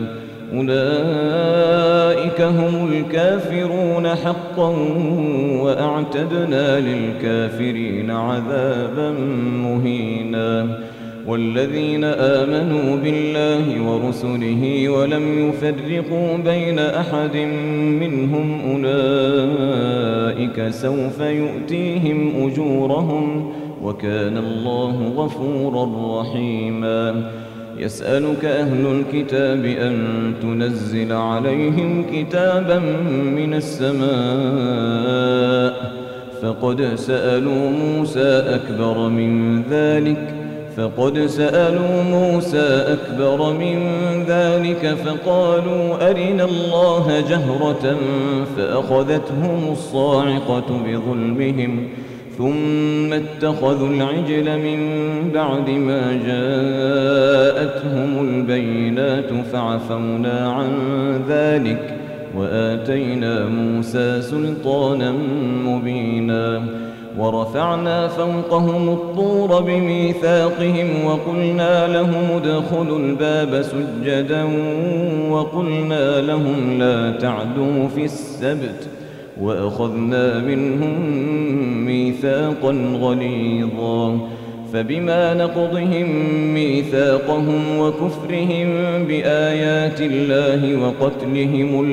أولئك هم الكافرون حقا وأعتدنا للكافرين عذابا مهينا. والذين آمنوا بالله ورسله ولم يفرقوا بين أحد منهم أولئك سوف يؤتيهم أجورهم وكان الله غفورا رحيما. يسألك أهل الكتاب أن تنزل عليهم كتابا من السماء فقد سألوا موسى أكبر من ذلك فقد سألوا موسى أكبر من ذلك فقالوا أرنا الله جهرة فأخذتهم الصاعقة بظلمهم ثم اتخذوا العجل من بعد ما جاءتهم البينات فعفونا عن ذلك وآتينا موسى سلطانا مبينا. ورفعنا فوقهم الطور بميثاقهم وقلنا لهم ادخلوا الباب سجدا وقلنا لهم لا تعدوا في السبت وأخذنا منهم ميثاقا غليظا. فبما نقضهم ميثاقهم وكفرهم بآيات الله وقتلهم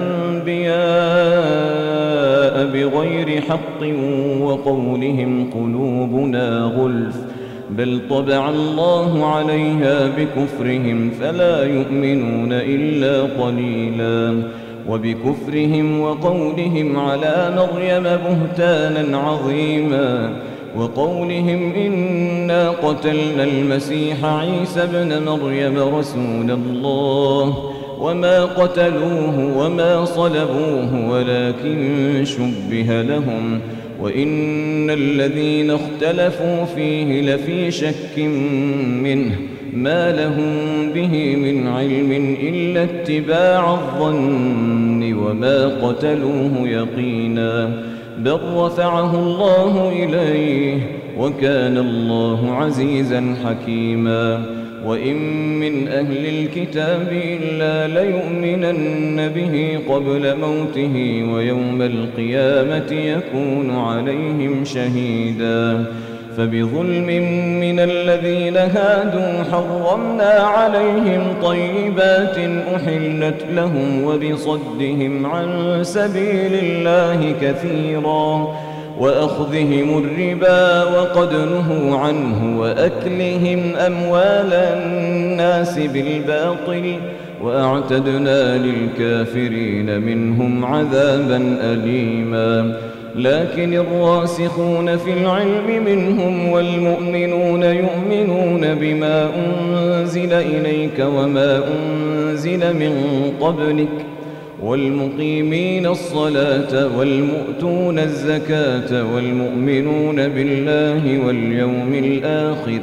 الأنبياء بغير حق وقولهم قلوبنا غلف بل طبع الله عليها بكفرهم فلا يؤمنون إلا قليلا. وبكفرهم وقولهم على مريم بهتانا عظيما وقولهم إنا قتلنا المسيح عيسى ابن مريم رسول الله وما قتلوه وما صلبوه ولكن شبه لهم وإن الذين اختلفوا فيه لفي شك منه ما لهم به من علم إلا اتباع الظن وما قتلوه يقينا بل رفعه الله إليه وكان الله عزيزا حكيما. وإن من أهل الكتاب إلا ليؤمنن به قبل موته ويوم القيامة يكون عليهم شهيدا. فبظلم من الذين هادوا حرمنا عليهم طيبات أحلت لهم وبصدهم عن سبيل الله كثيرا وأخذهم الربا وقد نهوا عنه وأكلهم أموال الناس بالباطل وأعتدنا للكافرين منهم عذابا أليما. لكن الراسخون في العلم منهم والمؤمنون يؤمنون بما أنزل إليك وما أنزل من قبلك والمقيمين الصلاة والمؤتون الزكاة والمؤمنون بالله واليوم الآخر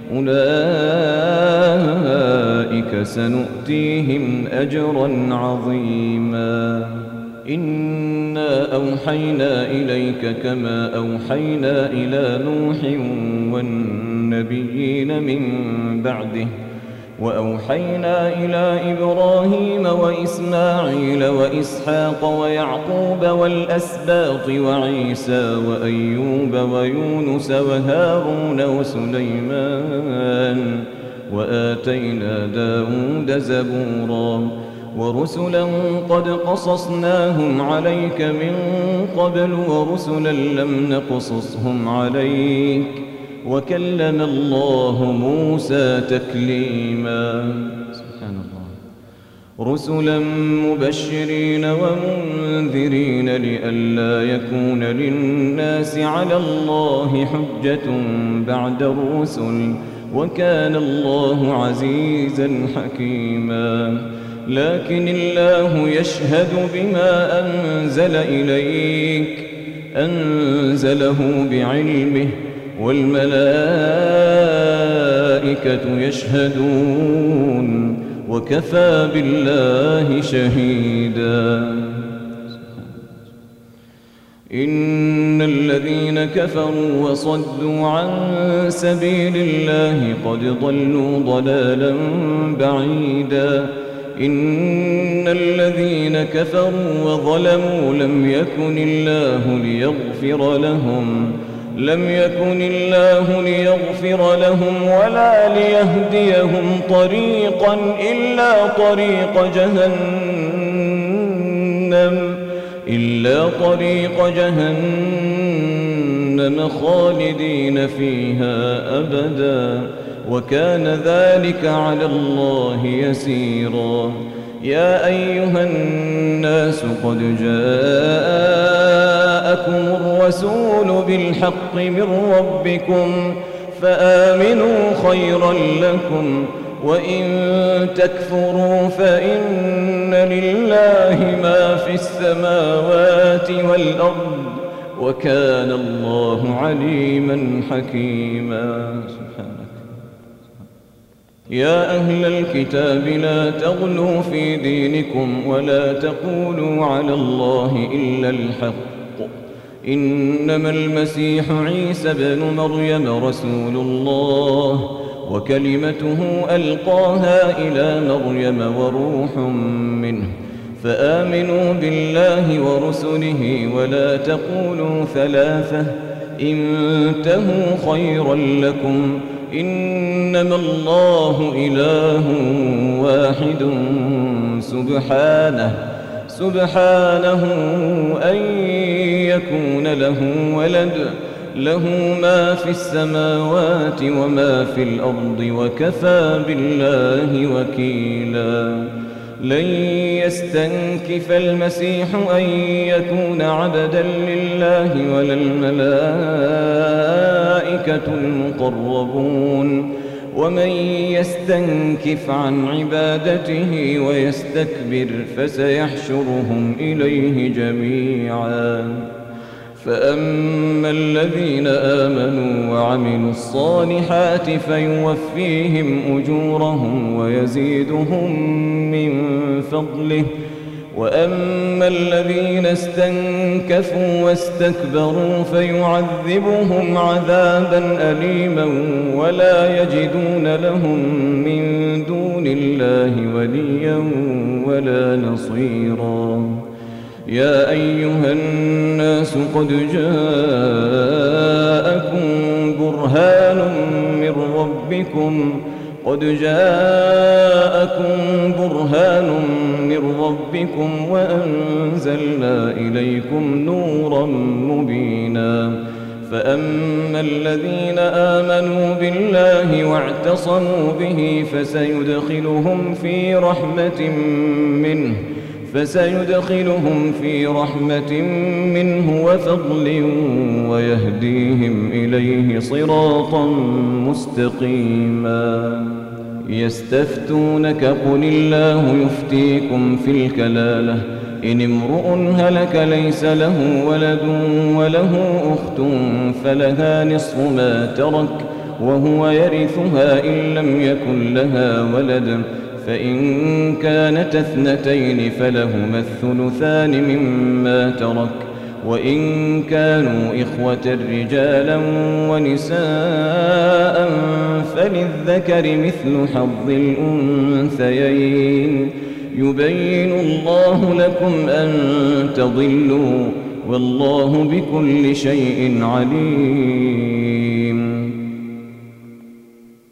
أولئك سنؤتيهم أجرا عظيما. إنا أوحينا إليك كما أوحينا إلى نوح والنبيين من بعده وأوحينا إلى إبراهيم وإسماعيل وإسحاق ويعقوب والأسباط وعيسى وأيوب ويونس وهارون وسليمان وآتينا داود زبورا ورسلا قد قصصناهم عليك من قبل ورسلا لم نقصصهم عليك وكلم الله موسى تكليما. سبحان الله. رسلا مبشرين ومنذرين لئلا يكون للناس على الله حجة بعد الرسل وكان الله عزيزا حكيما. لكن الله يشهد بما أنزل إليك أنزله بعلمه والملائكة يشهدون وكفى بالله شهيدا. إن الذين كفروا وصدوا عن سبيل الله قد ضلوا ضلالا بعيدا. إن الذين كفروا وظلموا لم يكن الله ليغفر لهم لم يكن الله ليغفر لهم ولا ليهديهم طريقا إلا طريق جهنم إلا طريق جهنم خالدين فيها أبدا وكان ذلك على الله يسيرا. يا أيها الناس قد جاءكم الرسول بالحق من ربكم فآمنوا خيرا لكم وإن تكفروا فإن لله ما في السماوات والأرض وكان الله عليما حكيما. سبحانك. يا أهل الكتاب لا تغلوا في دينكم ولا تقولوا على الله إلا الحق. إنما المسيح عيسى ابن مريم رسول الله وكلمته ألقاها إلى مريم وروح منه فآمنوا بالله ورسله ولا تقولوا ثلاثة انتهوا خيرا لكم إنما الله إله واحد سبحانه سبحانه أن يكون له ولد له ما في السماوات وما في الأرض وكفى بالله وكيلا. لن يستنكف المسيح أن يكون عبدا لله ولا الملائكة المقربون ومن يستنكف عن عبادته ويستكبر فسيحشرهم إليه جميعا. فأما الذين آمنوا وعملوا الصالحات فيوفيهم أجورهم ويزيدهم من فضله وأما الذين استنكفوا واستكبروا فيعذبهم عذابا أليما ولا يجدون لهم من دون الله وليا ولا نصيرا. يا أيها الناس قد جاءكم برهان من ربكم قد جاءكم برهان من ربكم وأنزلنا إليكم نورا مبينا. فأما الذين آمنوا بالله واعتصموا به فسيدخلهم في رحمة منه فسيدخلهم في رحمة منه وفضل ويهديهم إليه صراطا مستقيما. يستفتونك قل الله يفتيكم في الكلالة إن امرؤ هلك ليس له ولد وله أخت فلها نصف ما ترك وهو يرثها إن لم يكن لها ولد فإن كانت اثنتين فلهما الثلثان مما ترك وإن كانوا إخوة رجالا ونساء فللذكر مثل حظ الأنثيين يبين الله لكم أن تضلوا والله بكل شيء عليم.